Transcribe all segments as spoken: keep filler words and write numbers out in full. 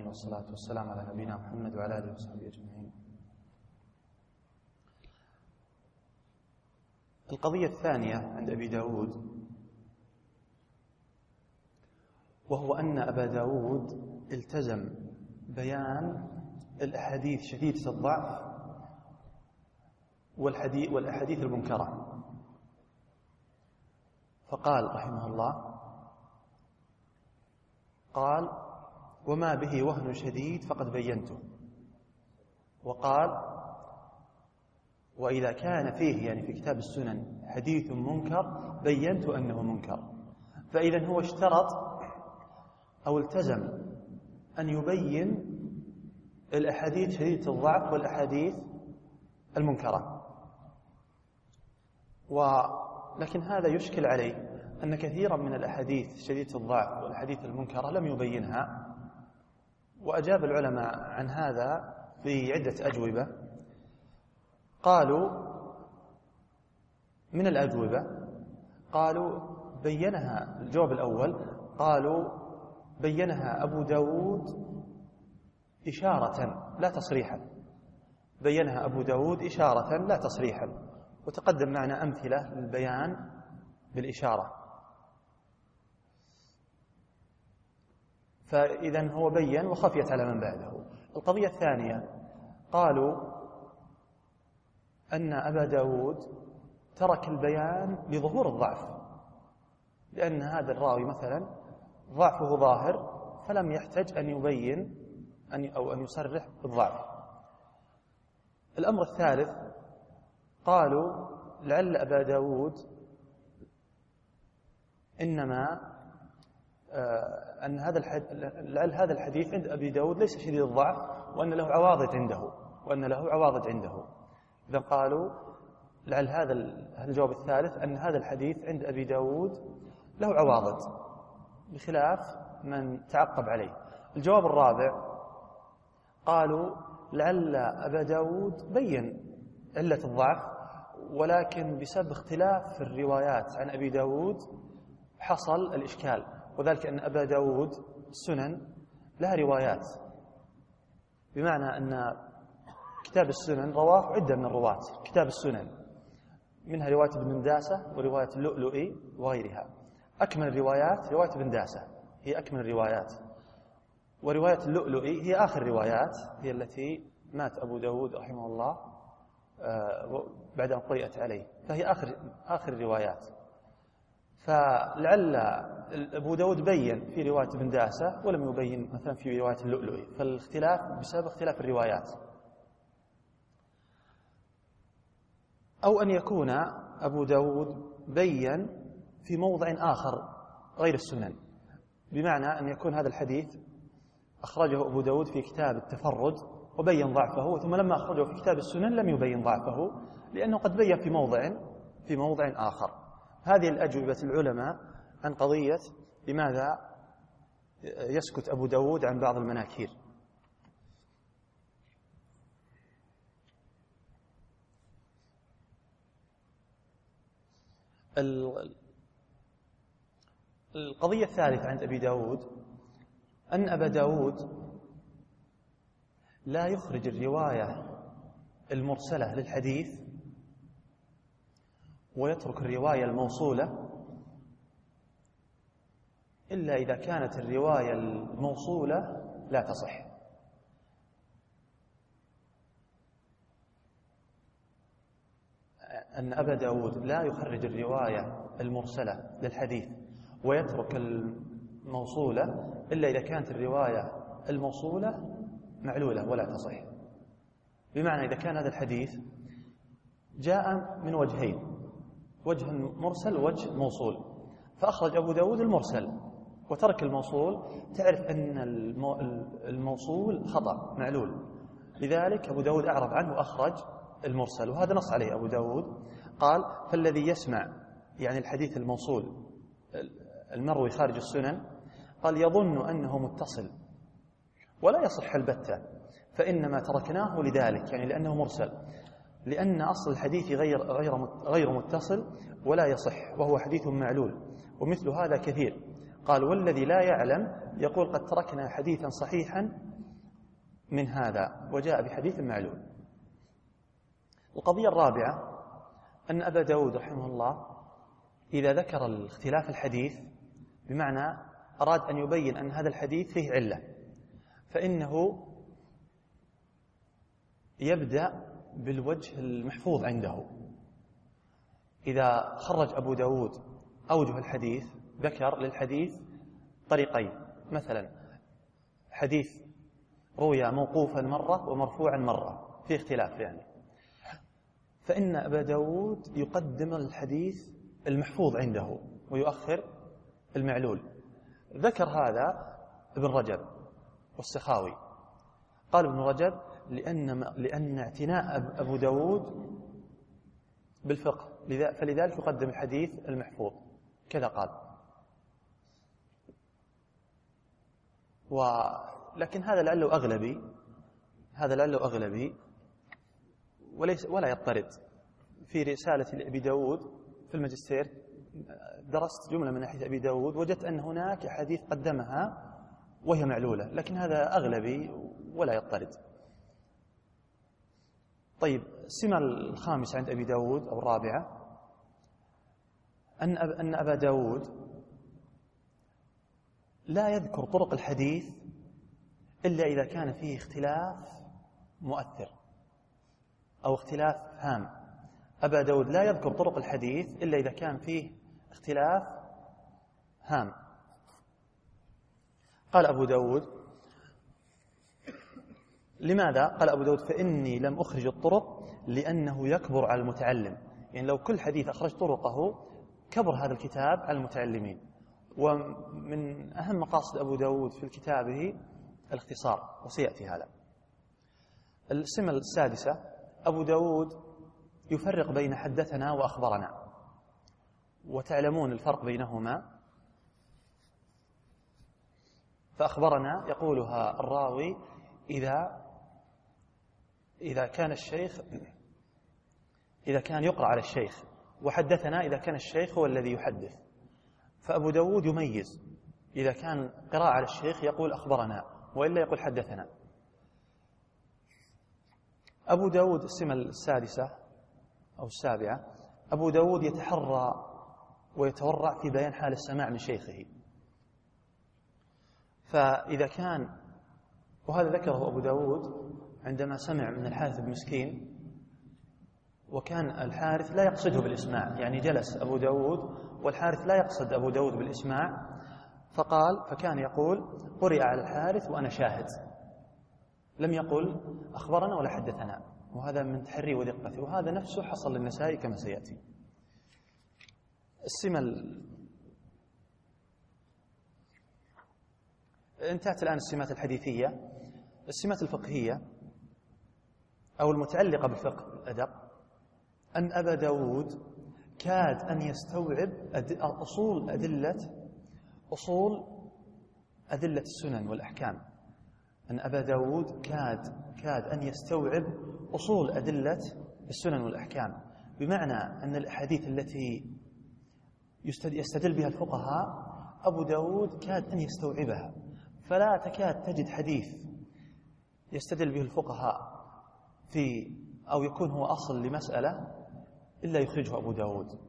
والصلاة والسلام على نبينا محمد وعلى آله وصحبه أجمعين. القضية الثانية عند أبي داود، وهو أن أبا داود التزم بيان الأحاديث شديدة الضعف والحديث والأحاديث المنكرة، فقال رحمه الله: قال: وما به وهن شديد فقد بينته. وقال: وإذا كان فيه يعني في كتاب السنن حديث منكر بينت أنه منكر. فإذا هو اشترط أو التزم أن يبين الأحاديث شديدة الضعف والأحاديث المنكرة. ولكن هذا يشكل عليه أن كثيرا من الأحاديث شديدة الضعف والأحاديث المنكرة لم يبينها، وأجاب العلماء عن هذا في عدة أجوبة. قالوا من الأجوبة قالوا بينها، الجواب الأول قالوا بينها أبو داود إشارة لا تصريحا، بينها أبو داود إشارة لا تصريحا، وتقدم معنا أمثلة للبيان بالإشارة. فإذا هو بين وخفيت على من بعده. القضية الثانية قالوا أن أبا داود ترك البيان لظهور الضعف، لأن هذا الراوي مثلا ضعفه ظاهر فلم يحتج أن يبين أن أو أن يصرح بالضعف. الأمر الثالث قالوا لعل أبا داود إنما آه أن هذا لعل هذا الحديث عند أبي داود ليس شديد الضعف، وأن له عواضد عنده وأن له عواضد عنده إذا قالوا لعل هذا الجواب الثالث أن هذا الحديث عند أبي داود له عواضد بخلاف من تعقب عليه. الجواب الرابع قالوا لعل أبا داود بين علة الضعف، ولكن بسبب اختلاف في الروايات عن أبي داود حصل الإشكال، وذلك أن أبا داود السنن لها روايات، بمعنى أن كتاب السنن رواه عدة من الرواة كتاب السنن، منها رواية ابن منداسة ورواية اللؤلؤي وغيرها. أكمل الروايات رواية ابن منداسة هي أكمل الروايات، ورواية اللؤلؤي هي آخر الروايات، هي التي مات أبو داود رحمه الله بعد أن قرئت عليه، فهي آخر آخر الروايات. فلعل أبو داود بين في رواية ابن منداسة ولم يبين مثلا في رواية اللؤلؤي، فالاختلاف بسبب اختلاف الروايات. أو أن يكون أبو داود بين في موضع آخر غير السنن، بمعنى أن يكون هذا الحديث أخرجه أبو داود في كتاب التفرد وبين ضعفه، ثم لما أخرجه في كتاب السنن لم يبين ضعفه، لأنه قد بين في موضع في موضع آخر. هذه الأجوبة العلماء عن قضية لماذا يسكت أبو داود عن بعض المناكير. القضية الثالثة عند أبي داود أن أبا داود لا يخرج الرواية المرسلة للحديث ويترك الرواية الموصولة إلا إذا كانت الرواية الموصولة لا تصح. أن أبا داود لا يخرج الرواية المرسلة للحديث ويترك الموصولة إلا إذا كانت الرواية الموصولة معلولة ولا تصح. بمعنى إذا كان هذا الحديث جاء من وجهين، وجه مرسل ووجه موصول، فأخرج أبو داود المرسل وترك الموصول، تعرف أن الموصول خطأ معلول، لذلك أبو داود أعرض عنه وأخرج المرسل، وهذا نص عليه أبو داود. قال: فالذي يسمع يعني الحديث الموصول المروي خارج السنن قال يظن أنه متصل ولا يصح البتة، فإنما تركناه لذلك، يعني لأنه مرسل، لأن أصل الحديث غير غير غير متصل ولا يصح، وهو حديث معلول، ومثل هذا كثير. قال: والذي لا يعلم يقول قد تركنا حديثا صحيحا من هذا وجاء بحديث معلول. القضية الرابعة أن أبا داود رحمه الله إذا ذكر الاختلاف الحديث بمعنى أراد أن يبين أن هذا الحديث فيه علة، فإنه يبدأ بالوجه المحفوظ عنده. إذا خرج أبو داود أوجه الحديث ذكر للحديث طريقين، مثلا حديث روي موقوفا مرة ومرفوعا مرة في اختلاف يعني، فإن أبا داود يقدم الحديث المحفوظ عنده ويؤخر المعلول. ذكر هذا ابن رجب والسخاوي. قال ابن رجب لأن, لأن اعتناء أبو داود بالفقه فلذلك يقدم الحديث المحفوظ، كذا قال. ولكن هذا لعله أغلبي هذا لعله أغلبي وليس ولا يضطرد. في رسالة لأبي داود في الماجستير درست جملة من ناحية أبي داود، وجدت أن هناك حديث قدمها وهي معلولة، لكن هذا أغلبي ولا يضطرد. طيب، السمة الخامسة عند أبي داود أو الرابعة أن أن أبا داود لا يذكر طرق الحديث إلا إذا كان فيه اختلاف مؤثر أو اختلاف هام. أبا داود لا يذكر طرق الحديث إلا إذا كان فيه اختلاف هام. قال أبو داود لماذا؟ قال أبو داود فإني لم أخرج الطرق لأنه يكبر على المتعلم. يعني لو كل حديث أخرج طرقه كبر هذا الكتاب على المتعلمين. ومن أهم مقاصد أبو داود في كتابه الاختصار، وسيأتي هذا. السمة السادسة أبو داود يفرق بين حدثنا وأخبرنا، وتعلمون الفرق بينهما. فأخبرنا يقولها الراوي إذا إذا كان الشيخ إذا كان يقرأ على الشيخ، وحدثنا إذا كان الشيخ هو الذي يحدث. فأبو داود يميز، إذا كان قراءة على الشيخ يقول أخبرنا، وإلا يقول حدثنا. أبو داود السمة السادسة أو السابعة أبو داود يتحرى ويتورع في بيان حال السماع من شيخه. فإذا كان، وهذا ذكره أبو داود عندما سمع من الحارث بن مسكين، وكان الحارث لا يقصده بالإسماع، يعني جلس أبو داود والحارث لا يقصد أبو داود بالإسماع، فقال فكان يقول قرئ على الحارث وأنا شاهد، لم يقل أخبرنا ولا حدثنا. وهذا من تحري ودقته، وهذا نفسه حصل للنسائي كما سيأتي. السمة ال... انتهت الآن السمات الحديثية. السمات الفقهية أو المتعلقة بالفقه الأدب أن أبا داود كاد أن يستوعب أصول أدلة أصول أدلة السنن والأحكام. أن أبا داود كاد كاد أن يستوعب أصول أدلة السنن والأحكام، بمعنى أن الأحاديث التي يستدل بها الفقهاء أبو داود كاد أن يستوعبها، فلا تكاد تجد حديث يستدل به الفقهاء في أو يكون هو أصل لمسألة إلا يخرجه أبو داود.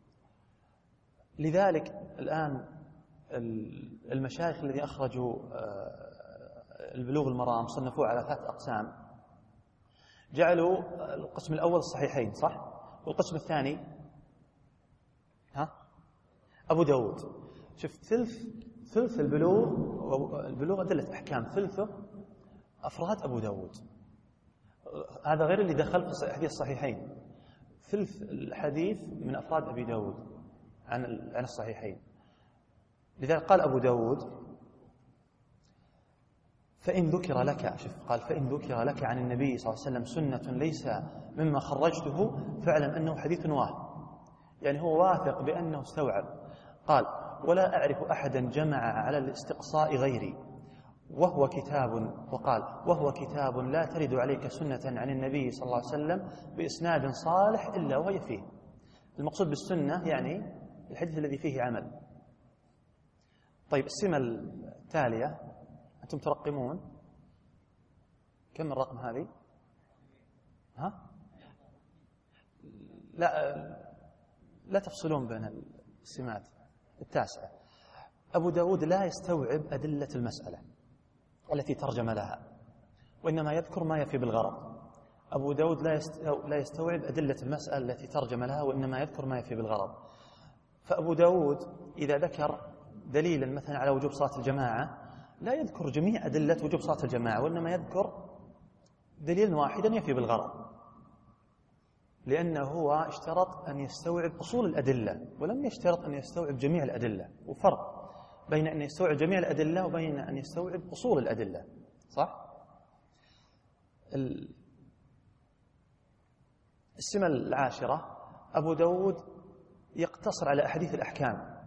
لذلك الآن المشايخ الذين أخرجوا البلوغ المرام صنفوه على ثلاث أقسام. جعلوا القسم الأول الصحيحين، صح؟ والقسم الثاني ها أبو داود. شوف، ثلث ثلث البلوغ البلوغ أدلة أحكام، ثلثه أفراد أبو داود. هذا غير اللي دخل في حديث الصحيحين. ثلث الحديث من أفراد أبي داود عن عن الصحيحين. لذلك قال أبو داود فإن ذكر لك، شوف قال فإن ذكر لك عن النبي صلى الله عليه وسلم سنة ليس مما خرجته فاعلم أنه حديث واهم. يعني هو واثق بأنه استوعب. قال ولا أعرف أحدا جمع على الاستقصاء غيري وهو كتاب وقال وهو كتاب لا ترد عليك سنة عن النبي صلى الله عليه وسلم بإسناد صالح إلا وهي فيه. المقصود بالسنة يعني الحديث الذي فيه عمل. طيب، السمة التالية أنتم ترقمون. كم الرقم هذه؟ ها؟ لا لا تفصلون بين السمات. التاسعة، أبو داود لا يستوعب أدلة المسألة التي ترجم لها، وإنما يذكر ما يفي بالغرض. أبو داود لا يستوعب أدلة المسألة التي ترجم لها، وإنما يذكر ما يفي بالغرض. فأبو داود إذا ذكر دليلا مثلا على وجوب صلاة الجماعة لا يذكر جميع أدلة وجوب صلاة الجماعة، وإنما يذكر دليل واحدا يفي بالغرض، لأنه هو اشترط أن يستوعب أصول الأدلة ولم يشترط أن يستوعب جميع الأدلة. وفرق بين أن يستوعب جميع الأدلة وبين أن يستوعب أصول الأدلة، صح؟ السمة العاشرة، أبو داود يقتصر على أحاديث الأحكام،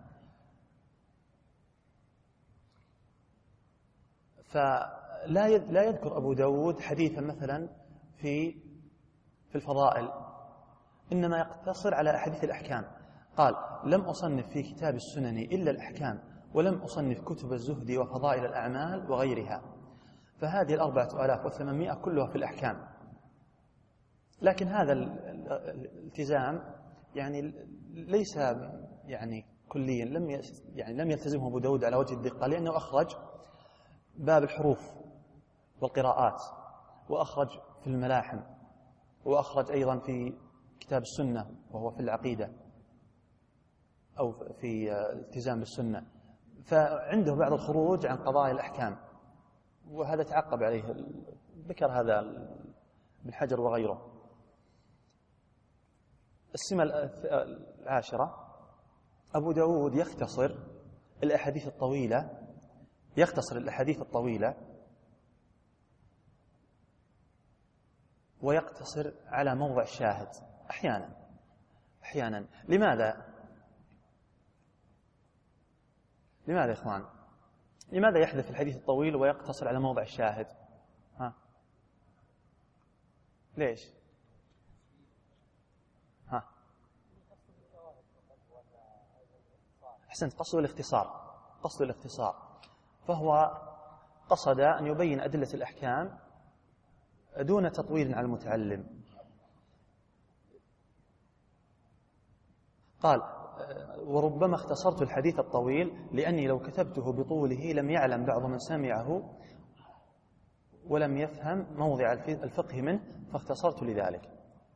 فلا لا يذكر أبو داود حديثا مثلا في في الفضائل، إنما يقتصر على أحاديث الأحكام. قال: لم أصنف في كتاب السنن إلا الأحكام، ولم أصنف كتب الزهد وفضائل الأعمال وغيرها. فهذه الأربعة آلاف وثمانمائة كلها في الأحكام. لكن هذا الالتزام يعني ليس يعني كليا، لم يعني لم يلتزمه أبو داود على وجه الدقة، لأنه أخرج باب الحروف والقراءات، وأخرج في الملاحم، وأخرج أيضا في كتاب السنة وهو في العقيدة أو في الالتزام بالسنة. فعنده بعض الخروج عن قضايا الأحكام، وهذا تعقب عليه، ذكر هذا ابن حجر وغيره. السمة العاشرة، أبو داود يختصر الأحاديث الطويلة يختصر الأحاديث الطويلة ويقتصر على موضع الشاهد أحيانا أحيانا لماذا؟ لماذا يا إخوان؟ لماذا يحذف الحديث الطويل ويقتصر على موضع الشاهد؟ ها؟ ليش؟ ها؟ أحسنت، قصد الاختصار قصد الاختصار فهو قصد أن يبين أدلة الأحكام دون تطويل على المتعلم. قال: وربما اختصرت الحديث الطويل لأني لو كتبته بطوله لم يعلم بعض من سمعه ولم يفهم موضع الفقه منه، فاختصرت لذلك.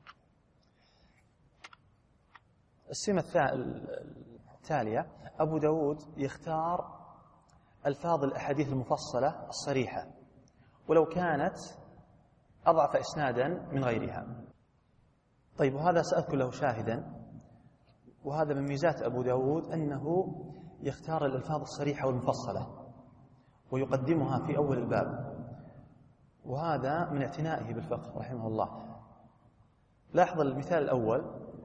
السمة التالية، أبو داود يختار ألفاظ الأحاديث المفصلة الصريحة ولو كانت أضعف إسنادا من غيرها. طيب، وهذا سأذكر له شاهدا، وهذا من ميزات أبو داود أنه يختار الألفاظ الصريحة والمفصلة ويقدمها في أول الباب، وهذا من اعتنائه بالفقه رحمه الله. لاحظ المثال الأول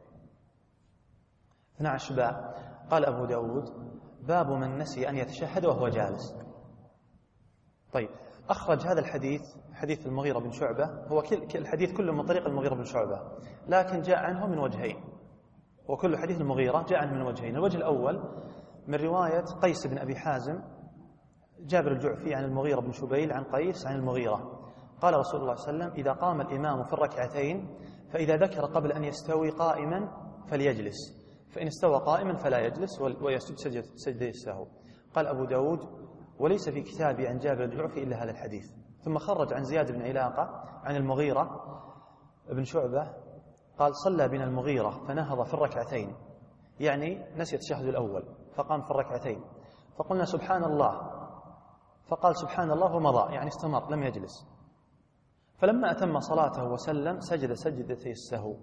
اثنا عشر باب. قال أبو داود: باب من نسي أن يتشهد وهو جالس. طيب، أخرج هذا الحديث، حديث المغيرة بن شعبة، هو كل الحديث كله من طريق المغيرة بن شعبة، لكن جاء عنه من وجهين، وكل حديث المغيرة جاء عنه من وجهين. الوجه الأول من رواية قيس بن أبي حازم جابر الجعفي عن المغيرة بن شبيل عن قيس عن المغيرة قال رسول الله صلى الله عليه وسلم: إذا قام الإمام في الركعتين فإذا ذكر قبل أن يستوي قائما فليجلس، فإن استوى قائما فلا يجلس ويسجد سجدة السهو. قال أبو داود: وليس في كتابي عن جابر الجعفي إلا هذا الحديث. ثم خرج عن زياد بن علاقة عن المغيرة بن شعبة قال: صلى بنا المغيرة فنهض في الركعتين، يعني نسي التشهد الأول فقام في الركعتين، فقلنا سبحان الله، فقال سبحان الله ومضى، يعني استمر لم يجلس. فلما أتم صلاته وسلم سجد سجدتي السهو،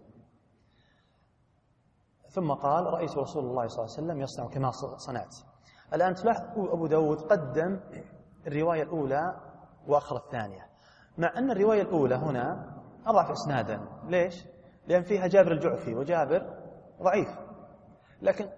ثم قال: رأيت رسول الله صلى الله عليه وسلم يصنع كما صنعت. الآن تلاحظ أبو داود قدم الرواية الأولى وأخر الثانية، مع أن الرواية الأولى هنا أضعف إسنادا. ليش؟ لأن فيها جابر الجعفي، وجابر ضعيف، لكن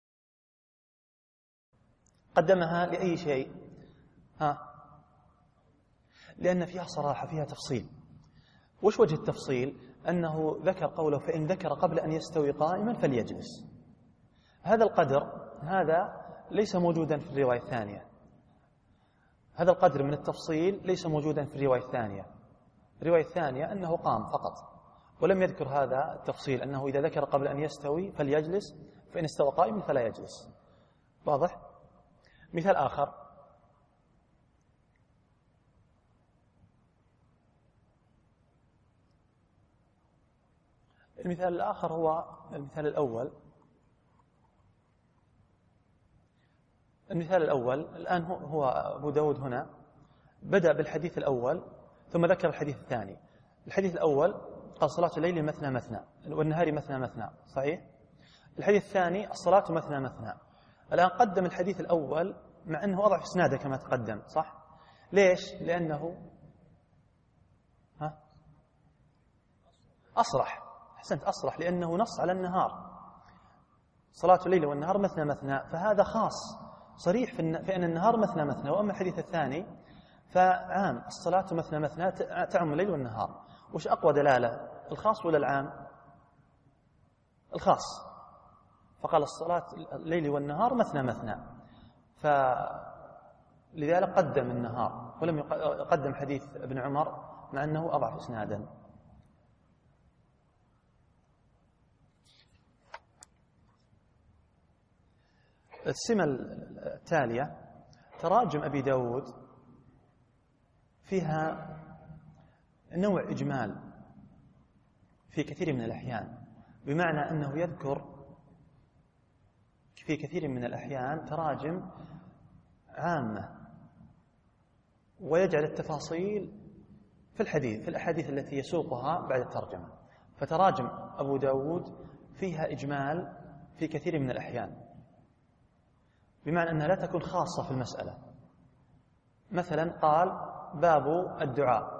قدمها لأي شيء؟ ها؟ لأن فيها صراحة، فيها تفصيل. وش وجه التفصيل؟ أنه ذكر قوله: فإن ذكر قبل أن يستوي قائما فليجلس. هذا القدر هذا ليس موجودا في الرواية الثانية، هذا القدر من التفصيل ليس موجودا في الرواية الثانية. الرواية الثانية أنه قام فقط ولم يذكر هذا التفصيل، أنه إذا ذكر قبل أن يستوي فليجلس، فإن استوى قائما فلا يجلس. واضح؟ مثال آخر: المثال الآخر هو المثال الأول. المثال الأول الآن هو أبو داود هنا بدأ بالحديث الأول ثم ذكر الحديث الثاني. الحديث الأول قال صلاة الليل مثنى مثنى والنهار مثنى مثنى، صحيح؟ الحديث الثاني الصلاة مثنى مثنى. الآن قدم الحديث الأول مع أنه أضعف إسناده كما تقدم، صح؟ ليش؟ لأنه ها؟ أصرح. أحسنت، أصرح، لأنه نص على النهار، صلاة الليل والنهار مثنى مثنى، فهذا خاص صريح في أن النهار مثنى مثنى. وأما الحديث الثاني فعام، الصلاة مثنى مثنى تعم الليل والنهار. وش أقوى دلالة، الخاص ولا العام؟ الخاص. فقال الصلاة الليل والنهار مثنى مثنى، فلذلك قدم النهار ولم يقدم حديث ابن عمر مع أنه أضعف إسنادا. السمة التالية تراجم أبي داود فيها نوع إجمال في كثير من الأحيان، بمعنى أنه يذكر في كثير من الأحيان تراجم عامة ويجعل التفاصيل في الحديث في الأحاديث التي يسوقها بعد الترجمة. فتراجم أبو داود فيها إجمال في كثير من الأحيان، بمعنى أنها لا تكون خاصة في المسألة. مثلا قال باب الدعاء،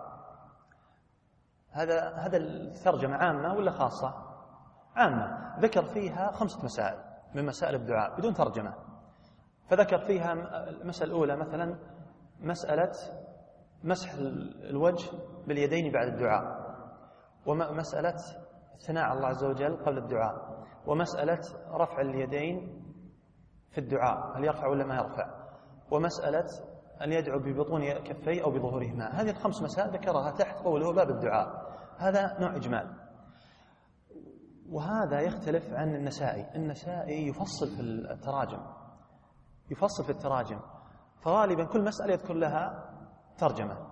هذا هذا الترجمة عامة ولا خاصة؟ عامة، ذكر فيها خمسة مسائل من مسائل الدعاء بدون ترجمة. فذكر فيها المسألة الأولى مثلا مسألة مسح الوجه باليدين بعد الدعاء، ومسألة الثناء على الله عز وجل قبل الدعاء، ومسألة رفع اليدين في الدعاء هل يرفع ولا ما يرفع، ومسألة أن يدعو ببطون كفيه أو بظهورهما. هذه الخمس مسائل ذكرها تحت قوله باب الدعاء. هذا نوع إجمال. وهذا يختلف عن النسائي. النسائي يفصل في التراجم يفصل في التراجم فغالبا كل مسألة يذكر لها ترجمة،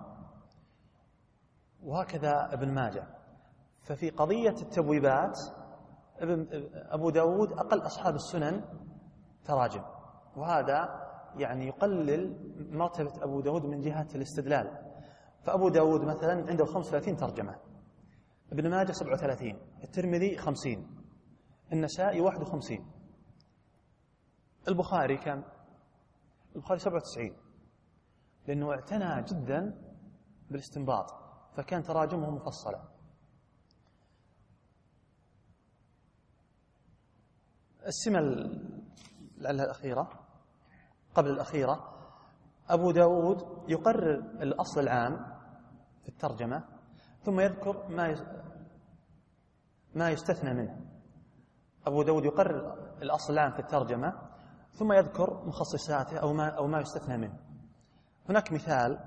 وهكذا ابن ماجه. ففي قضية التبويبات أبو داود أقل أصحاب السنن تراجم، وهذا يعني يقلل مرتبة أبو داود من جهة الاستدلال. فأبو داود مثلا عنده خمسة وثلاثين ترجمة، ابن ماجه سبعة وثلاثين، الترمذي خمسين، النسائي واحد وخمسين، البخاري كم؟ البخاري سبعة وتسعين، لأنه اعتنى جدا بالاستنباط فكان تراجمه مفصلة. السمة الأخيرة قبل الأخيرة، أبو داود يقرر الأصل العام في الترجمة ثم يذكر ما ما يستثنى منه. أبو داود يقرر الأصل العام في الترجمة ثم يذكر مخصصاته أو ما أو ما يستثنى منه. هناك مثال،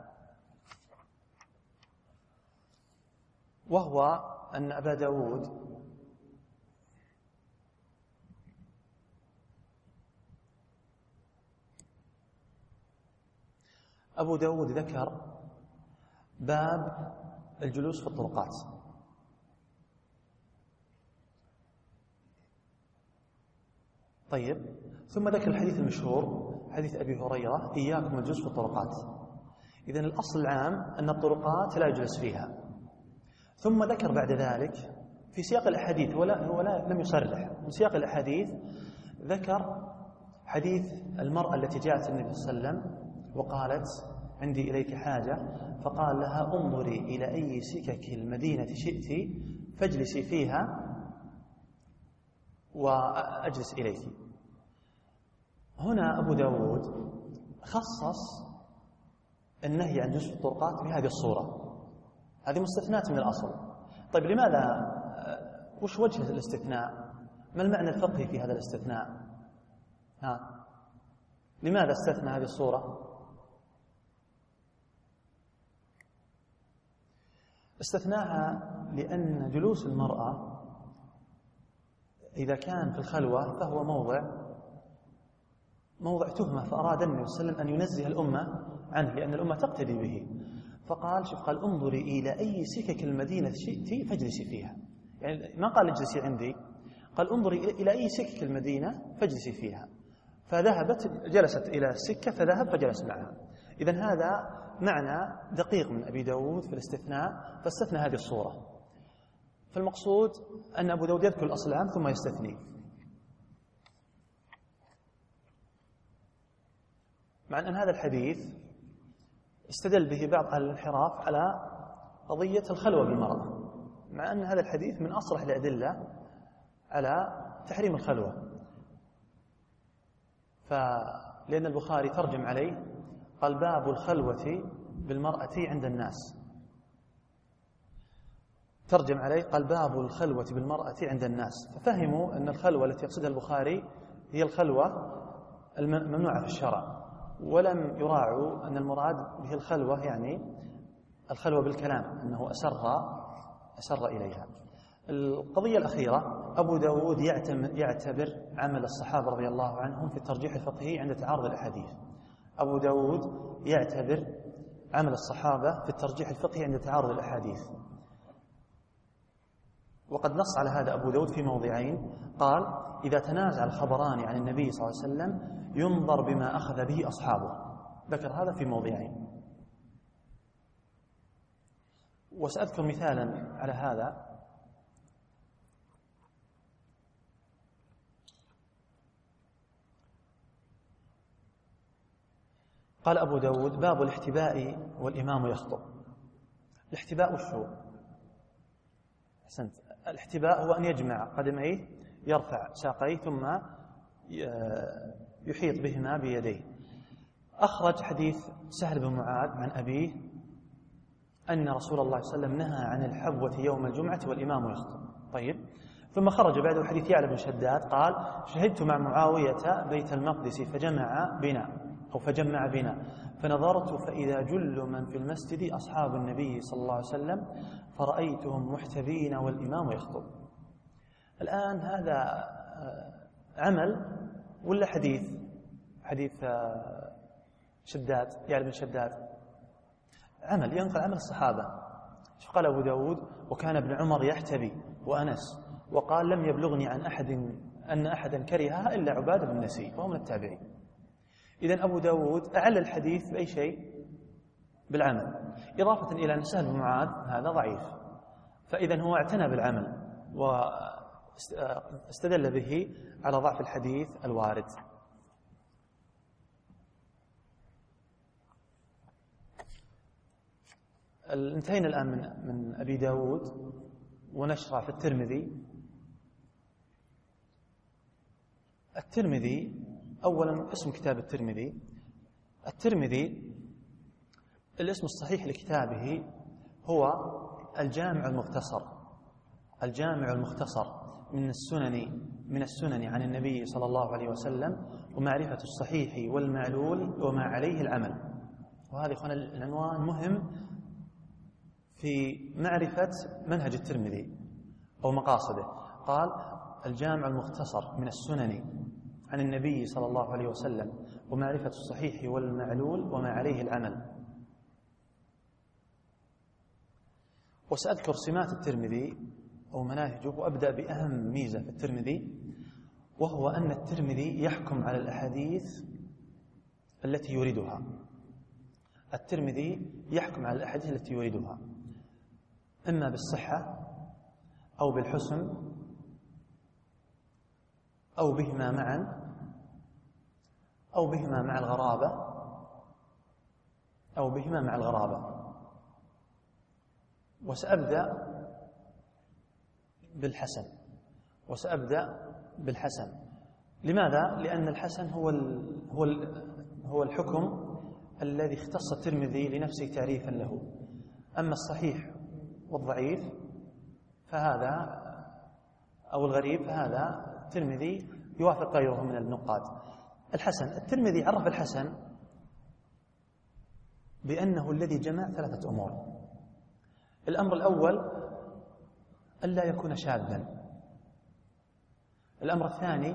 وهو أن أبا داود أبو داود ذكر باب الجلوس في الطرقات. طيب، ثم ذكر الحديث المشهور حديث أبي هريرة إياكم الجلوس في الطرقات. إذن الأصل العام أن الطرقات لا يجلس فيها. ثم ذكر بعد ذلك في سياق الأحاديث، ولا هو لا لم يصرح، من سياق الأحاديث ذكر حديث المرأة التي جاءت النبي صلى الله عليه وسلم وقالت عندي إليك حاجة، فقال لها انظري إلى أي سكك المدينة شئت فاجلسي فيها وأجلس إليك. هنا أبو داود خصص النهي عن جلوس الطرقات بهذه الصورة، هذه مستثنات من الأصل. طيب لماذا؟ وش وجه الاستثناء؟ ما المعنى الفقهي في هذا الاستثناء؟ ها؟ لماذا استثنى هذه الصورة؟ استثناها لأن جلوس المرأة إذا كان في الخلوة فهو موضع موضع تهمة، فأراد النبي صلى الله عليه وسلم أن ينزه الأمة عنه لأن الأمة تقتدي به. فقال شوف قال انظري إلى أي سكك المدينة شئتي فاجلسي فيها، يعني ما قال اجلسي عندي، قال انظري إلى أي سكك المدينة فاجلسي فيها. فذهبت جلست إلى السكة فذهب فجلس معها. إذن هذا معنى دقيق من أبي داود في الاستثناء، فاستثنى هذه الصورة. فالمقصود أن أبو داود يذكر الأصلام ثم يستثني، مع أن هذا الحديث استدل به بعض أهل الانحراف على قضية الخلوة بالمرأة، مع أن هذا الحديث من أصرح الأدلة على تحريم الخلوة. فلأن البخاري ترجم عليه قال باب الخلوة بالمرأة عند الناس، ترجم عليه قال باب الخلوة بالمرأة عند الناس، ففهموا أن الخلوة التي يقصدها البخاري هي الخلوة الممنوعة في الشرع، ولم يراعوا أن المراد به الخلوة يعني الخلوة بالكلام، أنه أسر أسر إليها. القضية الأخيرة، أبو داود يعتبر عمل الصحابة رضي الله عنهم في الترجيح الفقهي عند تعارض الأحاديث. أبو داود يعتبر عمل الصحابة في الترجيح الفقهي عند تعارض الأحاديث، وقد نص على هذا أبو داود في موضعين. قال إذا تنازع الخبران عن النبي صلى الله عليه وسلم ينظر بما أخذ به أصحابه، ذكر هذا في موضعين. وسأذكر مثالا على هذا. قال أبو داود باب الاحتباء والإمام يخطب. الاحتباء وشو؟ أحسنت. الاحتباء هو أن يجمع قدميه، يرفع ساقيه ثم يحيط بهما بيديه. أخرج حديث سهل بن معاذ عن أبيه أن رسول الله صلى الله عليه وسلم نهى عن الحبوة يوم الجمعة والإمام يخطب. طيب، ثم خرج بعده حديث يعلى بن شداد قال شهدت مع معاوية بيت المقدس فجمع بنا أو فجمع بنا فنظرت فإذا جل من في المسجد أصحاب النبي صلى الله عليه وسلم فرأيتهم محتبين والإمام يخطب. الآن هذا عمل ولا حديث؟ حديث شداد يعلى بن شداد عمل، ينقل عمل الصحابة. قال أبو داود وكان ابن عمر يحتبي وأنس، وقال لم يبلغني عن أحد أن أحدا كرهها إلا عبادة بن نسي وهو من التابعين. إذن أبو داود أعل الحديث بأي شيء؟ بالعمل، إضافة إلى أن سهل بن معاذ هذا ضعيف، فإذن هو اعتنى بالعمل واستدل به على ضعف الحديث الوارد. انتهينا الآن من من أبي داود ونشرع في الترمذي. الترمذي أولا اسم كتاب الترمذي. الترمذي الاسم الصحيح لكتابه هو الجامع المختصر، الجامع المختصر من السنن من السنن عن النبي صلى الله عليه وسلم ومعرفة الصحيح والمعلول وما عليه العمل. وهذا إخوانا العنوان مهم في معرفة منهج الترمذي أو مقاصده. قال الجامع المختصر من السنن عن النبي صلى الله عليه وسلم ومعرفة الصحيح والمعلول وما عليه العمل. وسأذكر سمات الترمذي أو مناهجه، وأبدأ بأهم ميزة في الترمذي، وهو أن الترمذي يحكم على الأحاديث التي يريدها. الترمذي يحكم على الأحاديث التي يريدها إما بالصحة أو بالحسن أو بهما معا أو بهما مع الغرابة أو بهما مع الغرابة. وسأبدأ بالحسن وسأبدأ بالحسن لماذا؟ لأن الحسن هو هو هو الحكم الذي اختص الترمذي لنفسه تعريفا له. أما الصحيح والضعيف فهذا أو الغريب فهذا الترمذي يوافق غيره من النقاد. الحسن، الترمذي عرف الحسن بأنه الذي جمع ثلاثة أمور: الأمر الأول ألا يكون شاذا. الأمر الثاني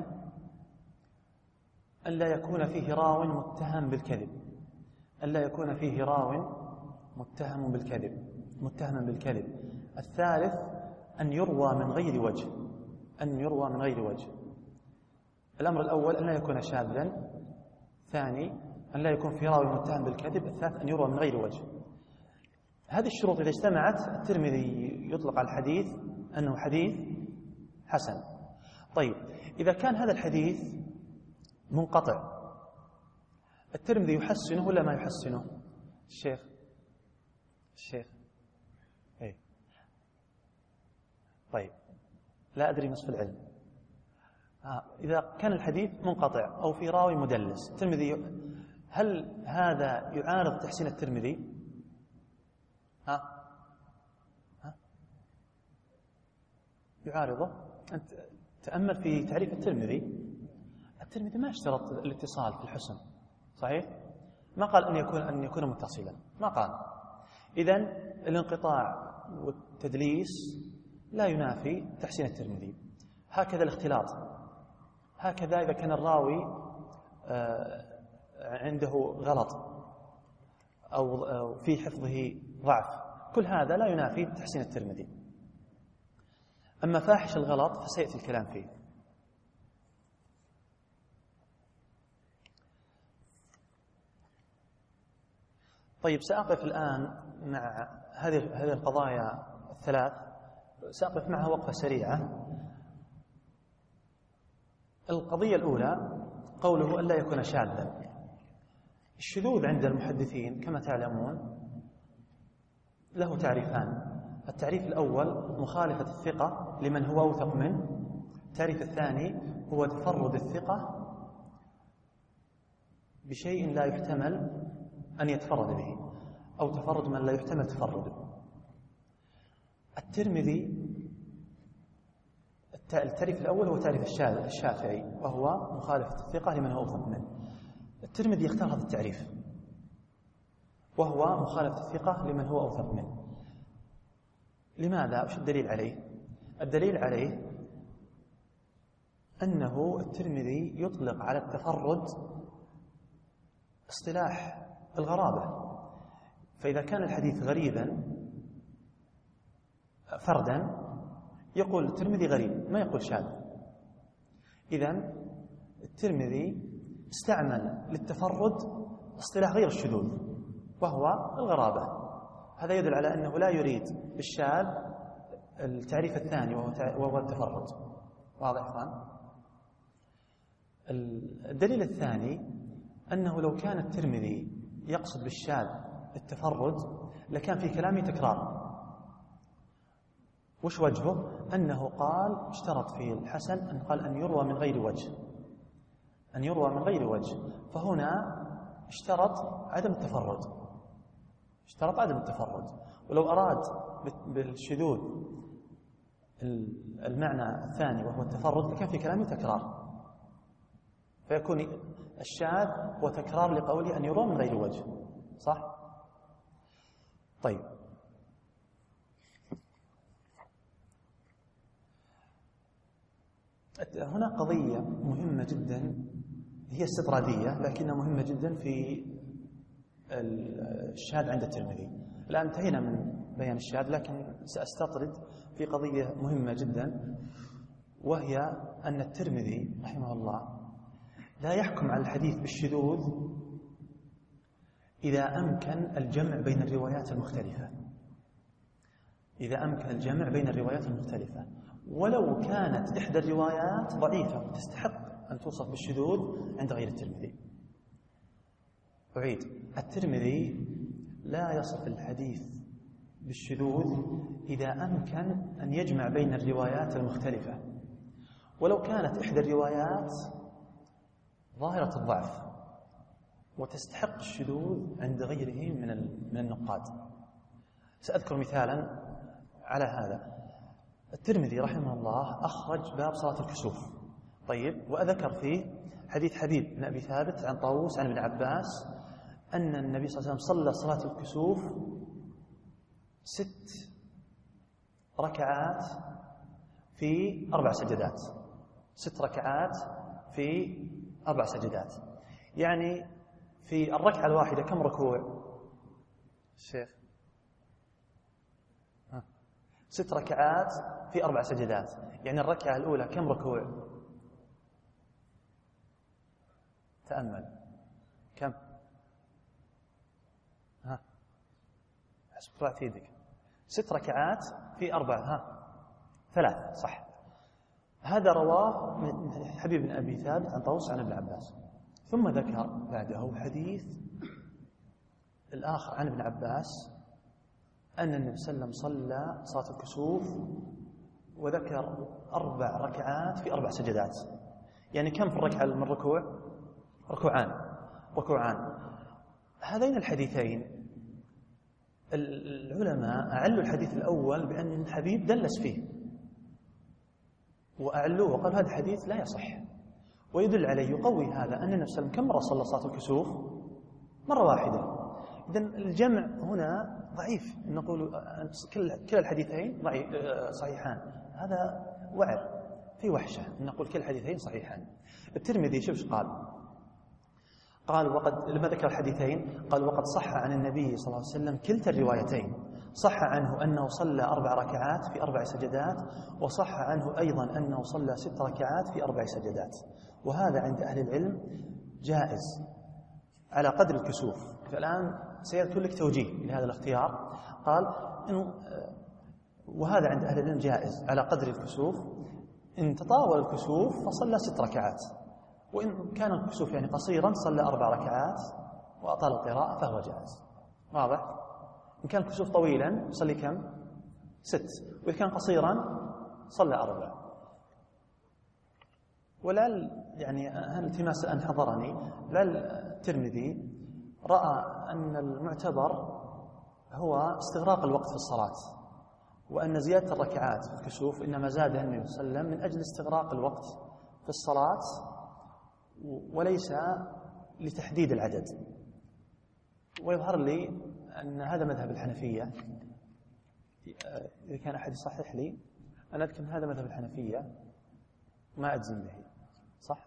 ألا يكون فيه راو متهم بالكذب، ألا يكون فيه راو متهم بالكذب متهم بالكذب. الثالث أن يروى من غير وجه، أن يروى من غير وجه. الأمر الأول أن لا يكون شاذا، ثاني أن لا يكون في راوي متهم بالكذب، الثالث أن يروى من غير وجه. هذه الشروط إذا اجتمعت الترمذي يطلق على الحديث أنه حديث حسن. طيب إذا كان هذا الحديث منقطع الترمذي يحسنه ولا ما يحسنه؟ الشيخ الشيخ إيه؟ طيب لا أدري نصف العلم. آه. إذا كان الحديث منقطع أو في راوي مدلس الترمذي، هل هذا يعارض تحسين الترمذي؟ ها؟ ها؟ يعارضه؟ أنت تأمل في تعريف الترمذي. الترمذي ما اشترط الاتصال في الحسن، صحيح؟ ما قال أن يكون أن يكون متصلا، ما قال. إذن الانقطاع والتدليس لا ينافي تحسين الترمذي. هكذا الاختلاط، هكذا إذا كان الراوي عنده غلط أو في حفظه ضعف، كل هذا لا ينافي تحسين الترمذي. أما فاحش الغلط فسيأتي الكلام فيه. طيب سأقف الآن مع هذه هذه القضايا الثلاث، سأقف معها وقفة سريعة. القضية الأولى قوله ألا يكون شاذا. الشذوذ عند المحدثين كما تعلمون له تعريفان. التعريف الأول مخالفة الثقة لمن هو أوثق منه. التعريف الثاني هو تفرد الثقة بشيء لا يحتمل أن يتفرد به، أو تفرد من لا يحتمل تفرده. الترمذي التعريف الأول هو تعريف الشافعي وهو مخالفة الثقة لمن هو أوثق منه. الترمذي يختار هذا التعريف وهو مخالفة الثقة لمن هو أوثق منه. لماذا؟ وش الدليل عليه؟ الدليل عليه أنه الترمذي يطلق على التفرد اصطلاح الغرابة. فإذا كان الحديث غريبا فردا يقول الترمذي غريب، ما يقول شاذ. إذن الترمذي استعمل للتفرد اصطلاح غير الشذوذ وهو الغرابة. هذا يدل على أنه لا يريد بالشاذ التعريف الثاني وهو التفرد. واضح إخوان؟ الدليل الثاني أنه لو كان الترمذي يقصد بالشاذ التفرد لكان في كلامه تكرار. وش وجهه؟ أنه قال اشترط في الحسن أن قال أن يروى من غير وجه، أن يروى من غير وجه، فهنا اشترط عدم التفرد، اشترط عدم التفرد. ولو أراد بالشذوذ المعنى الثاني وهو التفرد لكان في كلامه تكرار، فيكون الشاذ هو تكرار لقوله أن يروى من غير وجه. صح؟ طيب هنا قضية مهمة جدا هي استطرادية لكنها مهمة جدا في الشاذ عند الترمذي. الآن انتهينا من بيان الشاذ لكن سأستطرد في قضية مهمة جدا، وهي أن الترمذي رحمه الله لا يحكم على الحديث بالشذوذ إذا أمكن الجمع بين الروايات المختلفة، إذا أمكن الجمع بين الروايات المختلفة ولو كانت إحدى الروايات ضعيفة تستحق أن توصف بالشذوذ عند غير الترمذي. أعيد، الترمذي لا يصف الحديث بالشذوذ إذا أمكن أن يجمع بين الروايات المختلفة ولو كانت إحدى الروايات ظاهرة الضعف وتستحق الشذوذ عند غيره من من النقاد. سأذكر مثالا على هذا. الترمذي رحمه الله أخرج باب صلاة الكسوف، طيب، وأذكر فيه حديث حبيب بن أبي ثابت عن طاووس عن ابن عباس أن النبي صلى الله عليه وسلم صلى صلاة الكسوف ست ركعات في أربع سجدات، ست ركعات في أربع سجدات، يعني في الركعة الواحدة كم ركوع الشيخ؟ ها. ست ركعات في أربع سجدات، يعني الركعة الأولى كم ركوع؟ تأمل كم؟ ها حسب طلعت يدك. ست ركعات في أربع، ها ثلاث، صح. هذا رواه من حبيب بن أبي ثابت عن طوس عن ابن عباس. ثم ذكر بعده حديث الآخر عن ابن عباس أن النبي صلى الله عليه وسلم صلى صلاة الكسوف وذكر أربع ركعات في أربع سجدات، يعني كم في الركعة من ركوع؟ ركوعان ركوعان. هذين الحديثين العلماء أعلوا الحديث الأول بأن الحبيب دلس فيه وأعلوه وقال هذا الحديث لا يصح، ويدل عليه يقوي هذا أن النبي صلى الله عليه وسلم كم مرة صلى صلاة الكسوف؟ مرة واحدة. إذن الجمع هنا ضعيف، نقول كل كلا الحديثين ضعيف صحيحان، هذا وعر في وحشة نقول كل الحديثين صحيحان. الترمذي شوف قال قال وقد لما ذكر الحديثين قال وقد صح عن النبي صلى الله عليه وسلم كلتا الروايتين، صح عنه أنه صلى أربع ركعات في أربع سجدات، وصح عنه أيضا أنه صلى ست ركعات في أربع سجدات، وهذا عند أهل العلم جائز على قدر الكسوف. فالآن سيذكر لك توجيه لهذا الاختيار. قال إنه وهذا عند أهل العلم جائز على قدر الكسوف، إن تطاول الكسوف فصلى ست ركعات، وإن كان الكسوف يعني قصيرا صلى أربع ركعات وأطال القراءة فهو جائز. واضح؟ إن كان الكسوف طويلا يصلي كم؟ ست، وإن كان قصيرا صلى أربع. ولعل يعني هذا التماس أن حضرني لعل الترمذي رأى أن المعتبر هو استغراق الوقت في الصلاة، وأن زيادة الركعات في الكسوف إنما زادها النبي صلى الله عليه وسلم من أجل استغراق الوقت في الصلاة وليس لتحديد العدد. ويظهر لي أن هذا مذهب الحنفية، إذا كان أحد يصحح لي، أنا أذكر هذا مذهب الحنفية ما أجزم به، صح؟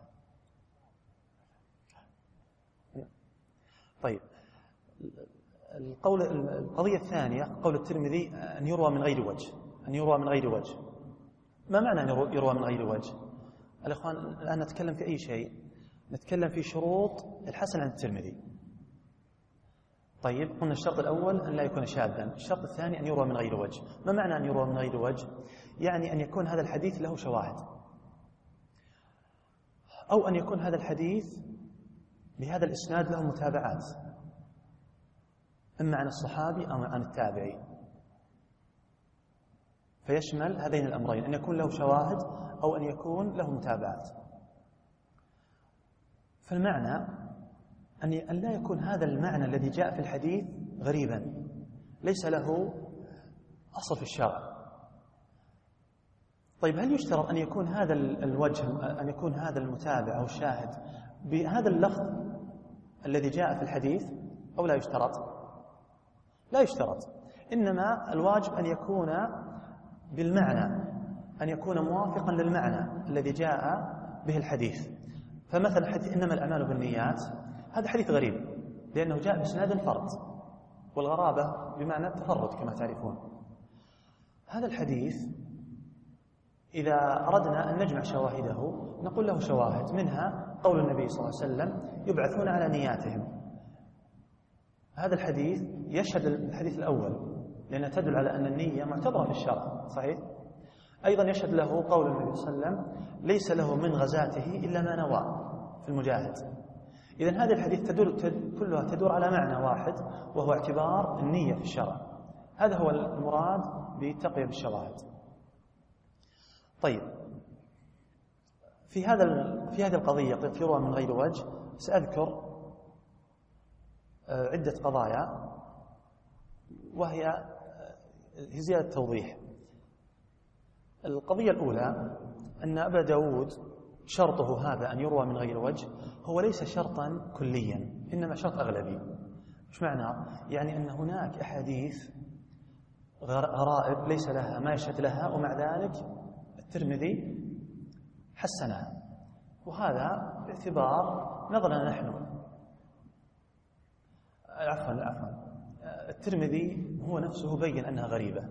طيب القول القضية الثانية قول الترمذي أن يروى من غير وجه، أن يروى من غير وجه. ما معنى أن يروى من غير وجه؟ الأخوان الآن نتكلم في أي شيء، نتكلم في شروط الحسن عند الترمذي. طيب قلنا الشرط الأول أن لا يكون شاذا، الشرط الثاني أن يروى من غير وجه. ما معنى أن يروى من غير وجه؟ يعني أن يكون هذا الحديث له شواهد، أو أن يكون هذا الحديث بهذا الإسناد له متابعات، إما عن الصحابي أو عن التابعي، فيشمل هذين الأمرين، أن يكون له شواهد أو أن يكون له متابعات. فالمعنى أن لا يكون هذا المعنى الذي جاء في الحديث غريبا ليس له أصل في الشرع. طيب هل يشترط أن يكون هذا الوجه، أن يكون هذا المتابع أو الشاهد بهذا اللفظ الذي جاء في الحديث أو لا يشترط؟ لا يشترط، إنما الواجب أن يكون بالمعنى، أن يكون موافقا للمعنى الذي جاء به الحديث. فمثلا حديث إنما الأعمال بالنيات هذا حديث غريب لأنه جاء بإسناد الفرد، والغرابة بمعنى التفرد كما تعرفون. هذا الحديث إذا أردنا أن نجمع شواهده نقول له شواهد، منها قول النبي صلى الله عليه وسلم يبعثون على نياتهم. هذا الحديث يشهد الحديث الأول لأنها تدل على أن النية معتبرة في الشرع، صحيح؟ أيضا يشهد له قول النبي صلى الله عليه وسلم ليس له من غزاته إلا ما نوى في المجاهد. إذن هذه الحديث تدور كلها تدور على معنى واحد، وهو اعتبار النية في الشرع. هذا هو المراد بالتقوية بالشواهد. طيب في هذا في هذه القضية قد يروى من غير وجه سأذكر عدة قضايا، وهي زيادة توضيح. القضية الأولى أن أبا داود شرطه هذا أن يروى من غير وجه هو ليس شرطا كليا، إنما شرط أغلبي. مش معنى؟ يعني أن هناك أحاديث غرائب ليس لها ما يشهد لها، ومع ذلك الترمذي حسنها، وهذا باعتبار نظرنا نحن. عفوا عفوا الترمذي هو نفسه بين أنها غريبة.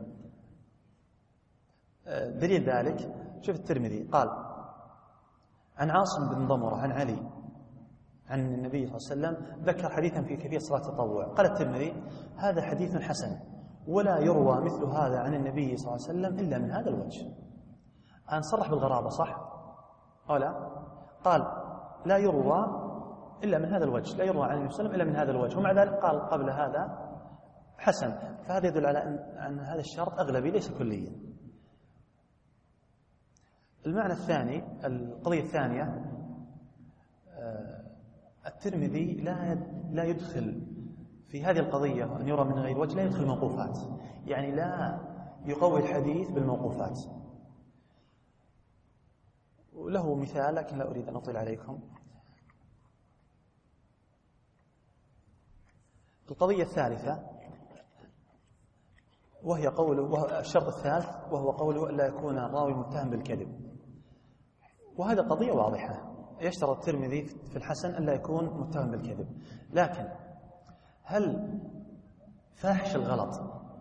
دليل ذلك شوف الترمذي قال عن عاصم بن ضمرة عن علي عن النبي صلى الله عليه وسلم ذكر حديثا في كيفية صلاة التطوع. قال الترمذي هذا حديث حسن ولا يروى مثل هذا عن النبي صلى الله عليه وسلم إلا من هذا الوجه. أنا صرح بالغرابة صح أو لا؟ قال لا يروى إلا من هذا الوجه، لا يروى عن النبي صلى الله عليه وسلم إلا من هذا الوجه، ومع ذلك قال قبل هذا حسن. فهذا يدل على أن هذا الشرط أغلبي ليس كليا. المعنى الثاني، القضية الثانية، الترمذي لا لا يدخل في هذه القضية أن يرى من غير وجه، لا يدخل موقوفات، يعني لا يقوي الحديث بالموقوفات. وله مثال لكن لا أريد أن أطيل عليكم. القضية الثالثة وهي قوله، وهو الشرط الثالث وهو قوله ألا يكون الراوي متهم بالكذب. وهذا قضية واضحة، يشترط الترمذي في الحسن ألا يكون متهم بالكذب، لكن هل فاحش الغلط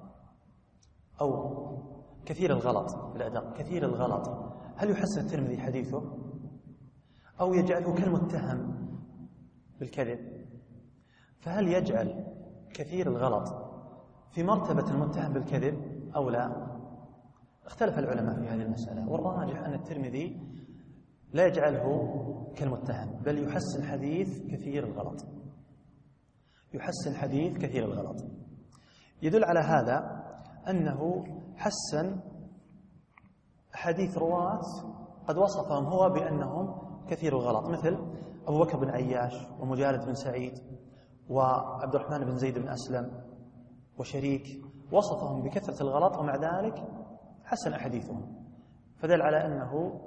أو كثير الغلط بالأدق كثير الغلط هل يحسن الترمذي حديثه أو يجعله كالمتهم بالكذب؟ فهل يجعل كثير الغلط في مرتبة المتهم بالكذب أو لا؟ اختلف العلماء في هذه المسألة، والراجح أن الترمذي لا يجعله كالمتهم، بل يحسن حديث كثير الغلط، يحسن حديث كثير الغلط. يدل على هذا أنه حسن حديث رواة قد وصفهم هو بأنهم كثير الغلط، مثل أبو بكر بن عياش ومجالد بن سعيد وعبد الرحمن بن زيد بن أسلم وشريك، وصفهم بكثرة الغلط ومع ذلك حسن أحاديثهم. فدل على أنه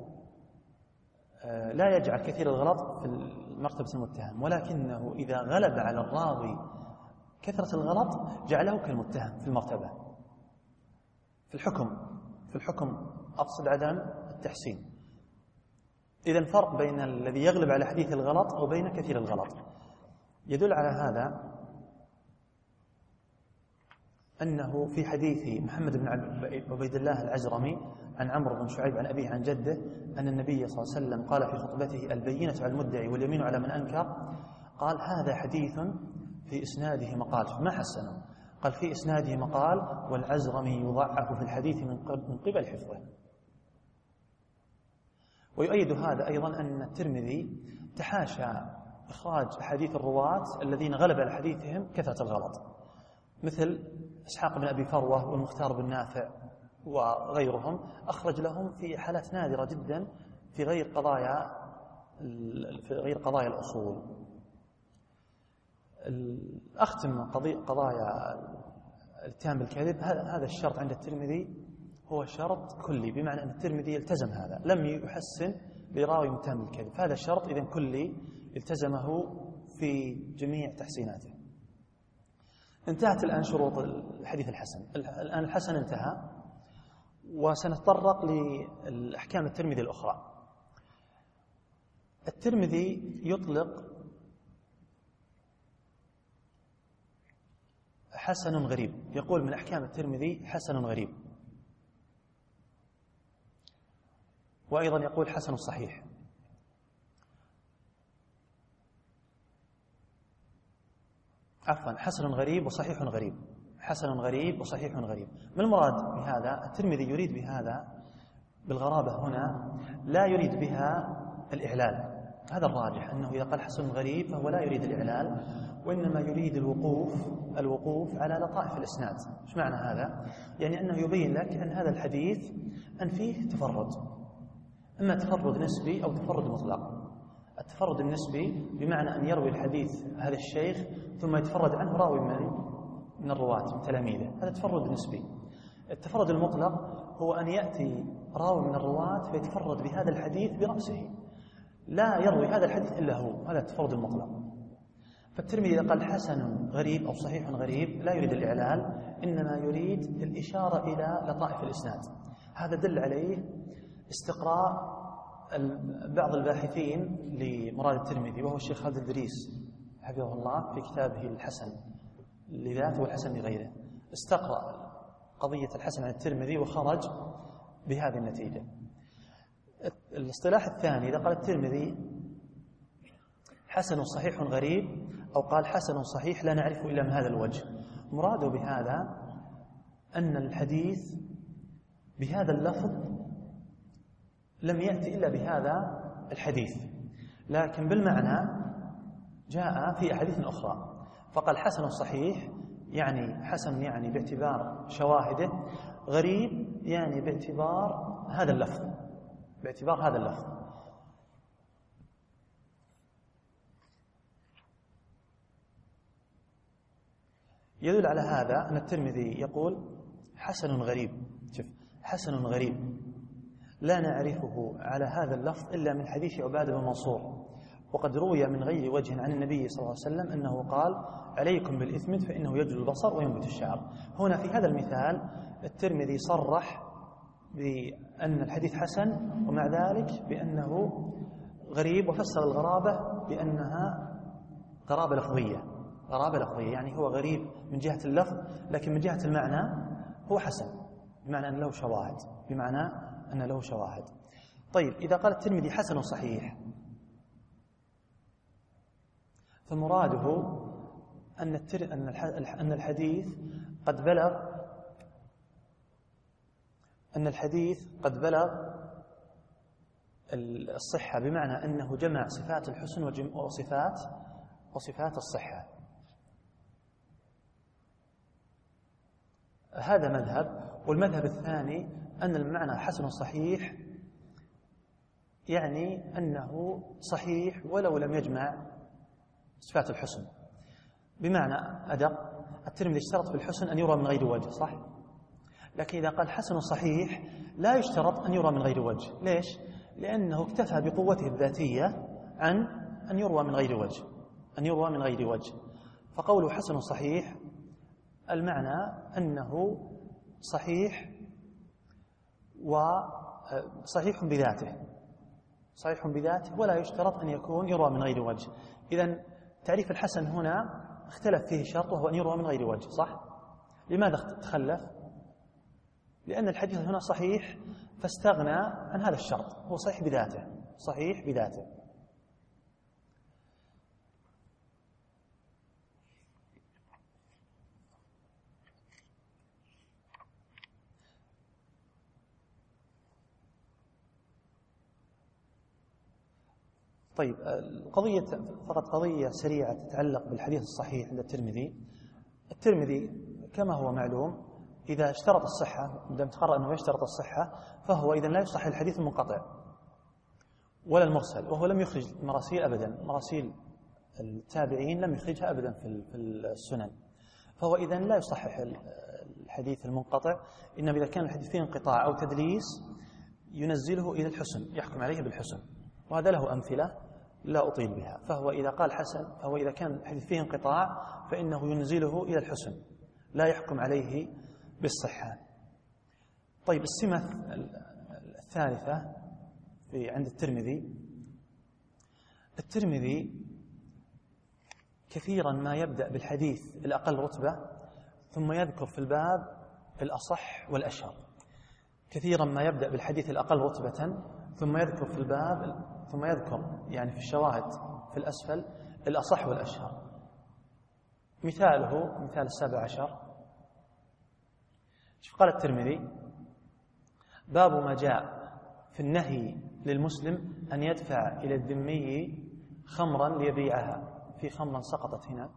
لا يجعل كثير الغلط في مرتبة المتهم، ولكنه إذا غلب على الراوي كثرة الغلط جعله كالمتهم في المرتبة في الحكم في الحكم أقصد عدم التحسين. إذن فرق بين الذي يغلب على حديث الغلط أو بين كثير الغلط. يدل على هذا أنه في حديث محمد بن عبيد الله العجرمي عن عمرو بن شعيب عن أبيه عن جده أن النبي صلى الله عليه وسلم قال في خطبته البينة على المدعي واليمين على من أنكر، قال هذا حديث في إسناده مقال، ما حسنه، قال في إسناده مقال والعجرمي يضعف في الحديث من قبل حفظه. ويؤيد هذا أيضا أن الترمذي تحاشى إخراج حديث الرواة الذين غلب على حديثهم كثرة الغلط، مثل إسحاق بن أبي فروة والمختار بن نافع وغيرهم، أخرج لهم في حالات نادرة جدا في غير قضايا في غير قضايا الأصول. أختم قضايا الاتهام بالكذب. هذا الشرط عند الترمذي هو شرط كلي، بمعنى أن الترمذي التزم هذا، لم يحسن لراوي متهم بالكذب، هذا الشرط إذن كلي التزمه في جميع تحسيناته. انتهت الآن شروط الحديث الحسن. الآن الحسن انتهى، وسنتطرق للأحكام الترمذي الأخرى. الترمذي يطلق حسن غريب، يقول من أحكام الترمذي حسن غريب، وأيضا يقول حسن صحيح. عفوا حسن غريب وصحيح غريب، حسن غريب وصحيح غريب. ما المراد بهذا؟ الترمذي يريد بهذا بالغرابة هنا لا يريد بها الإعلال، هذا الراجح أنه إذا قال حسن غريب فهو لا يريد الإعلال، وإنما يريد الوقوف الوقوف على لطائف الإسناد. إيش معنى هذا؟ يعني أنه يبين لك أن هذا الحديث أن فيه تفرد، إما تفرد نسبي أو تفرد مطلق. التفرد النسبي بمعنى أن يروي الحديث هذا الشيخ ثم يتفرد عنه راوي من من الرواة من تلاميذه، هذا تفرد نسبي. التفرد المطلق هو أن يأتي راوي من الرواة فيتفرد بهذا الحديث برأسه، لا يروي هذا الحديث إلا هو، هذا التفرد المطلق. فالترمذي إذا قال حسن غريب أو صحيح غريب لا يريد الإعلال، إنما يريد الإشارة إلى لطائف الإسناد. هذا دل عليه استقراء بعض الباحثين لمراد الترمذي، وهو الشيخ خالد الدريس حفظه الله في كتابه الحسن لذاته والحسن لغيره، استقرأ قضية الحسن عن الترمذي وخرج بهذه النتيجة. الاصطلاح الثاني إذا قال الترمذي حسن صحيح غريب، أو قال حسن صحيح لا نعرفه إلا من هذا الوجه، مراده بهذا أن الحديث بهذا اللفظ لم يأتي إلا بهذا الحديث، لكن بالمعنى جاء في أحاديث أخرى. فقال حسن صحيح يعني حسن يعني باعتبار شواهده، غريب يعني باعتبار هذا اللفظ، باعتبار هذا اللفظ. يدل على هذا أن الترمذي يقول حسن غريب، شوف حسن غريب لا نعرفه على هذا اللفظ إلا من حديث عبادة بن منصور، وقد روي من غير وجه عن النبي صلى الله عليه وسلم أنه قال عليكم بالإثم فإنه يجل البصر وينبت الشعر. هنا في هذا المثال الترمذي صرح بأن الحديث حسن ومع ذلك بأنه غريب، وفسر الغرابة بأنها غرابة لفظية، غرابة لفظية يعني هو غريب من جهة اللفظ، لكن من جهة المعنى هو حسن، بمعنى أن له شواهد، بمعنى أن له شواهد. طيب إذا قال الترمذي حسن صحيح، فمراده أن التر... أن الحديث قد بلغ أن الحديث قد بلغ الصحة، بمعنى أنه جمع صفات الحسن وصفات وصفات الصحة. هذا مذهب. والمذهب الثاني أن المعنى حسن صحيح يعني أنه صحيح ولو لم يجمع صفات الحسن، بمعنى أدق الترمذي اشترط في الحسن أن يرى من غير وجه، صح؟ لكن إذا قال حسن صحيح لا يشترط أن يرى من غير وجه. ليش؟ لأنه اكتفى بقوته الذاتية عن أن يروى من غير وجه، أن يروى من غير وجه. فقوله حسن صحيح المعنى أنه صحيح وصحيح بذاته، صحيح بذاته ولا يشترط أن يكون يروى من غير وجه. إذن تعريف الحسن هنا اختلف فيه شرط، وهو أن يروى من غير وجه، صح؟ لماذا تخلف؟ لأن الحديث هنا صحيح فاستغنى عن هذا الشرط، هو صحيح بذاته، صحيح بذاته. طيب القضية فقط قضية سريعة تتعلق بالحديث الصحيح عند الترمذي. الترمذي كما هو معلوم إذا اشترط الصحة، عندما تقرر أنه يشترط الصحة، فهو إذا لا يصح الحديث المنقطع ولا المرسل، وهو لم يخرج مراسيل أبدا، مراسيل التابعين لم يخرجها أبدا في السنن، فهو إذا لا يصحح الحديث المنقطع، إنما إذا كان الحديث فيه انقطاع أو تدليس ينزله إلى الحسن، يحكم عليه بالحسن، وهذا له أمثلة لا أطيل بها. فهو إذا قال حسن، فهو إذا كان الحديث فيه انقطاع فإنه ينزله إلى الحسن، لا يحكم عليه بالصحة. طيب السمة الثالثة في عند الترمذي، الترمذي كثيرا ما يبدأ بالحديث الأقل رتبة ثم يذكر في الباب الأصح والأشهر، كثيرا ما يبدأ بالحديث الأقل رتبة ثم يذكر في الباب ثم يذكر يعني في الشواهد في الأسفل الأصح والأشهر. مثاله مثال السابع عشر، شوف قال الترمذي باب ما جاء في النهي للمسلم أن يدفع إلى الذمي خمرا ليبيعها، في خمرا سقطت هنا،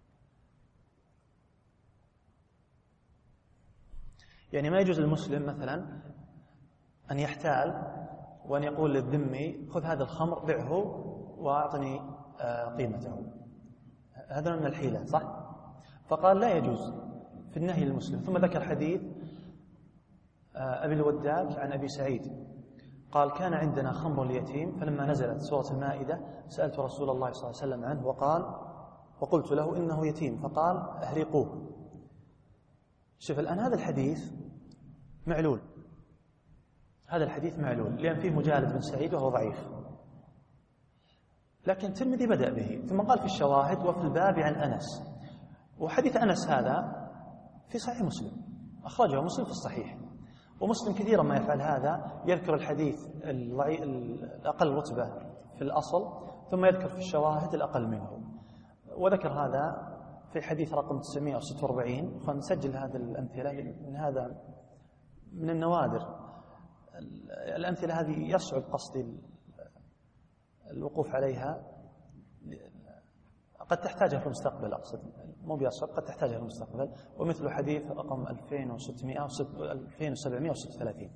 يعني ما يجوز للمسلم مثلا أن يحتال وأن يقول للذمي خذ هذا الخمر بيعه وأعطني قيمته، هذا من الحيلة، صح؟ فقال لا يجوز في النهي للمسلم. ثم ذكر حديث أبي الوداد عن أبي سعيد قال كان عندنا خمر اليتيم، فلما نزلت سورة المائدة سألت رسول الله صلى الله عليه وسلم عنه وقال وقلت له إنه يتيم فقال اهرقوه. شوف الآن هذا الحديث معلول، هذا الحديث معلول لأن فيه مجالد بن سعيد وهو ضعيف، لكن الترمذي بدأ به ثم قال في الشواهد وفي الباب عن أنس. وحديث أنس هذا في صحيح مسلم، أخرجه مسلم في الصحيح، ومسلم كثيرا ما يفعل هذا، يذكر الحديث الأقل رتبة في الأصل ثم يذكر في الشواهد الأقل منه. وذكر هذا في حديث رقم تسعمائة وستة وأربعين. فنسجل هذه الأمثلة من هذا من النوادر. الأمثلة هذه يصعب قصدي الوقوف عليها، قد تحتاجها في المستقبل، أقصد مو بيصعب، قد تحتاجها في المستقبل. ومثل حديث رقم ألفين وستمائة ألفين وسبعمائة وستة وثلاثين.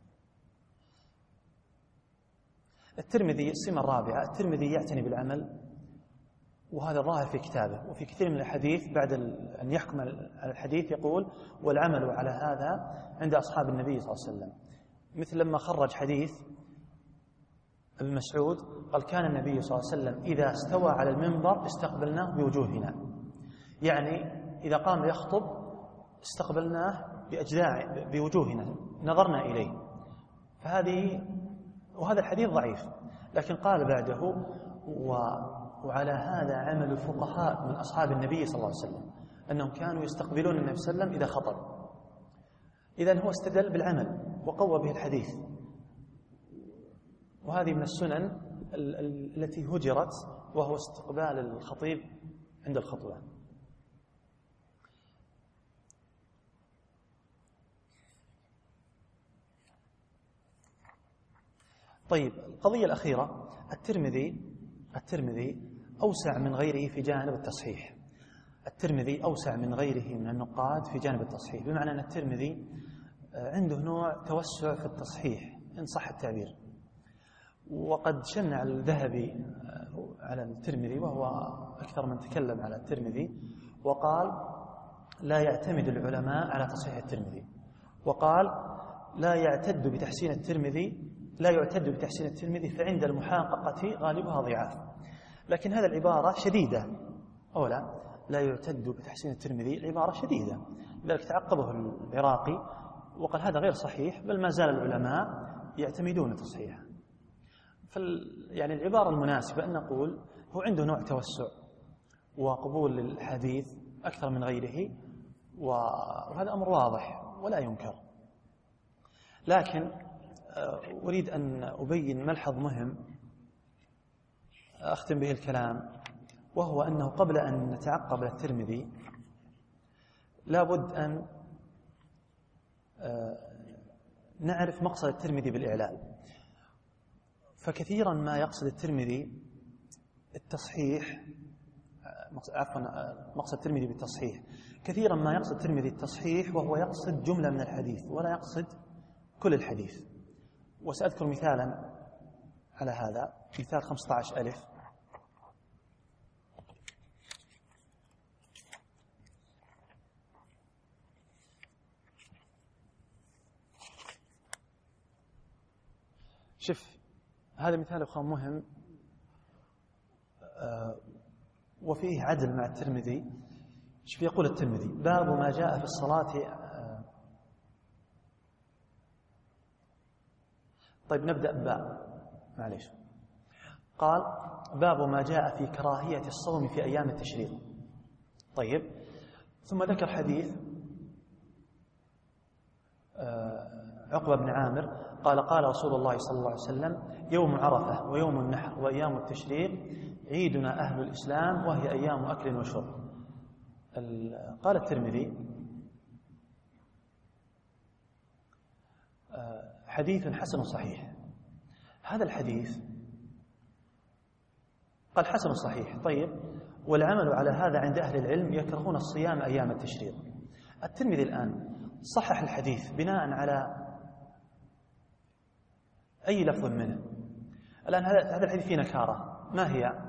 الترمذي السمة الرابعة، الترمذي يعتني بالعمل، وهذا ظاهر في كتابه. وفي كثير من الحديث بعد أن يحكم على الحديث يقول والعمل على هذا عند أصحاب النبي صلى الله عليه وسلم. مثل لما خرج حديث ابن مسعود قال كان النبي صلى الله عليه وسلم إذا استوى على المنبر استقبلناه بوجوهنا، يعني إذا قام يخطب استقبلناه بأجزاع بوجوهنا، نظرنا إليه. فهذه وهذا الحديث ضعيف، لكن قال بعده و وعلى هذا عمل الفقهاء من أصحاب النبي صلى الله عليه وسلم، أنهم كانوا يستقبلون النبي صلى الله عليه وسلم إذا خطب. إذن هو استدل بالعمل وقوى به الحديث. وهذه من السنن التي هجرت، وهو استقبال الخطيب عند الخطبة. طيب القضية الأخيرة، الترمذي الترمذي أوسع من غيره في جانب التصحيح. الترمذي أوسع من غيره من النقاد في جانب التصحيح، بمعنى أن الترمذي عنده نوع توسع في التصحيح إن صح التعبير. وقد شنع الذهبي على الترمذي، وهو أكثر من تكلم على الترمذي، وقال لا يعتمد العلماء على تصحيح الترمذي، وقال لا يعتد بتحسين الترمذي لا يعتد بتحسين الترمذي فعند المحققة غالبها ضعاف. لكن هذه العبارة شديدة، أولا لا يعتد بتحسين الترمذي، العبارة شديدة، لذلك تعقبه العراقي وقال هذا غير صحيح، بل ما زال العلماء يعتمدون تصحيحه. فال يعني العبارة المناسبة أن نقول هو عنده نوع توسع وقبول للحديث أكثر من غيره، وهذا أمر واضح ولا ينكر. لكن أريد أن أبين ملحظ مهم أختم به الكلام، وهو أنه قبل أن نتعقب الترمذي لابد أن نعرف مقصد الترمذي بالإعلال. فكثيرا ما يقصد الترمذي التصحيح، عفوا مقصد الترمذي بالتصحيح، كثيرا ما يقصد الترمذي التصحيح وهو يقصد جملة من الحديث ولا يقصد كل الحديث. وسأذكر مثالا على هذا، مثال خمسة عشر ألف. شوف هذا مثال أخوان مهم آه وفيه عدل مع الترمذي. شوف يقول الترمذي باب ما جاء في الصلاة آه طيب نبدأ باب معليش. قال باب ما جاء في كراهية الصوم في أيام التشريق. طيب ثم ذكر حديث آه عقبة بن عامر قال قال رسول الله صلى الله عليه وسلم يوم عرفة ويوم النحر وأيام التشريق عيدنا أهل الإسلام وهي أيام أكل وشرب. قال الترمذي حديث حسن صحيح. هذا الحديث قال حسن صحيح. طيب والعمل على هذا عند أهل العلم يكرهون الصيام أيام التشريق. الترمذي الآن صحح الحديث بناء على أي لفظ منه. الآن هذا الحديث فيه نكارة، ما هي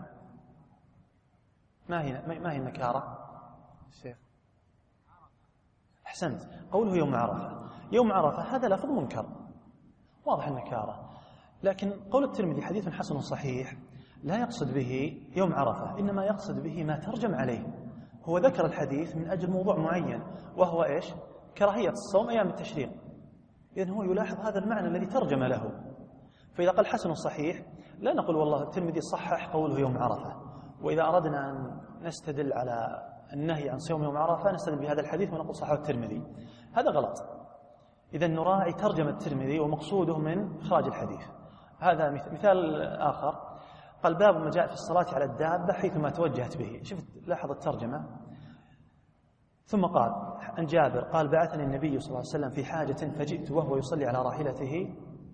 ما هي ما هي النكارة شيخ؟ أحسنت، قوله يوم عرفة. يوم عرفة هذا لفظ منكر واضح النكارة. لكن قول الترمذي حديث حسن صحيح لا يقصد به يوم عرفة، إنما يقصد به ما ترجم عليه. هو ذكر الحديث من أجل موضوع معين، وهو إيش؟ كراهية الصوم أيام التشريق. إذن هو يلاحظ هذا المعنى الذي ترجم له. فإذا قال حسن صحيح لا نقول والله الترمذي صحح قوله يوم عرفة، وإذا أردنا أن نستدل على النهي عن صيام يوم عرفة نستدل بهذا الحديث ونقول صححه الترمذي. هذا غلط. إذن نراعي ترجمة الترمذي ومقصوده من إخراج الحديث. هذا مثال آخر، قال باب ما جاء في الصلاة على الدابة حيثما توجهت به. شفت لاحظ الترجمة. ثم قال عن جابر قال بعثني النبي صلى الله عليه وسلم في حاجة فجئت وهو يصلي على راحلته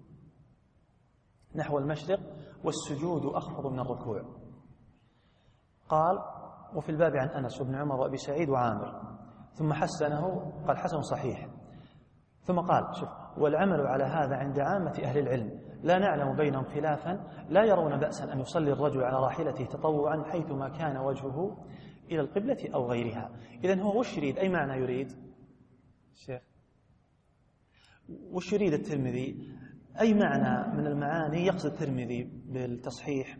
نحو المشرق والسجود أخفض من الركوع. قال وفي الباب عن أنس وابن عمر وأبي سعيد وعامر. ثم حسنه قال حسن صحيح. ثم قال شوف والعمل على هذا عند عامة أهل العلم لا نعلم بينهم خلافا، لا يرون بأسا أن يصلي الرجل على راحلته تطوعا حيثما كان وجهه إلى القبلة أو غيرها. إذن هو وش يريد؟ أي معنى يريد الشيخ؟ وش يريد الترمذي؟ أي معنى من المعاني يقصد الترمذي بالتصحيح؟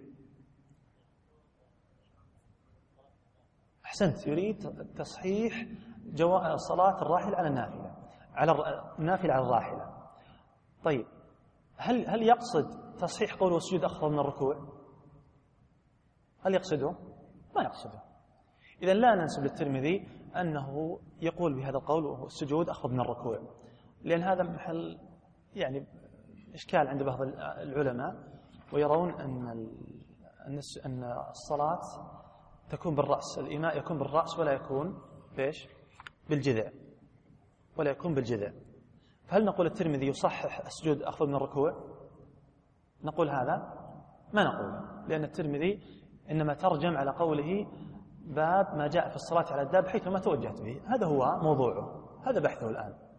أحسنت، يريد تصحيح جواء صلاة الراحل على النافلة، على النافلة على الراحلة. طيب هل هل يقصد تصحيح قوله والسجود أخفض من الركوع؟ هل يقصده؟ ما يقصده. إذن لا ننسب للترمذي أنه يقول بهذا القول والسجود أخفض من الركوع، لأن هذا محل يعني إشكال عند بعض العلماء، ويرون أن أن الصلاة تكون بالرأس، الإيماء يكون بالرأس ولا يكون بإيش؟ بالجذع، ولا يكون بالجذع. فهل نقول الترمذي يصحح السجود أخفض من الركوع؟ نقول هذا؟ ما نقول، لأن الترمذي إنما ترجم على قوله باب ما جاء في الصلاة على الدابة حيثما توجهت به. هذا هو موضوعه، هذا بحثه الآن.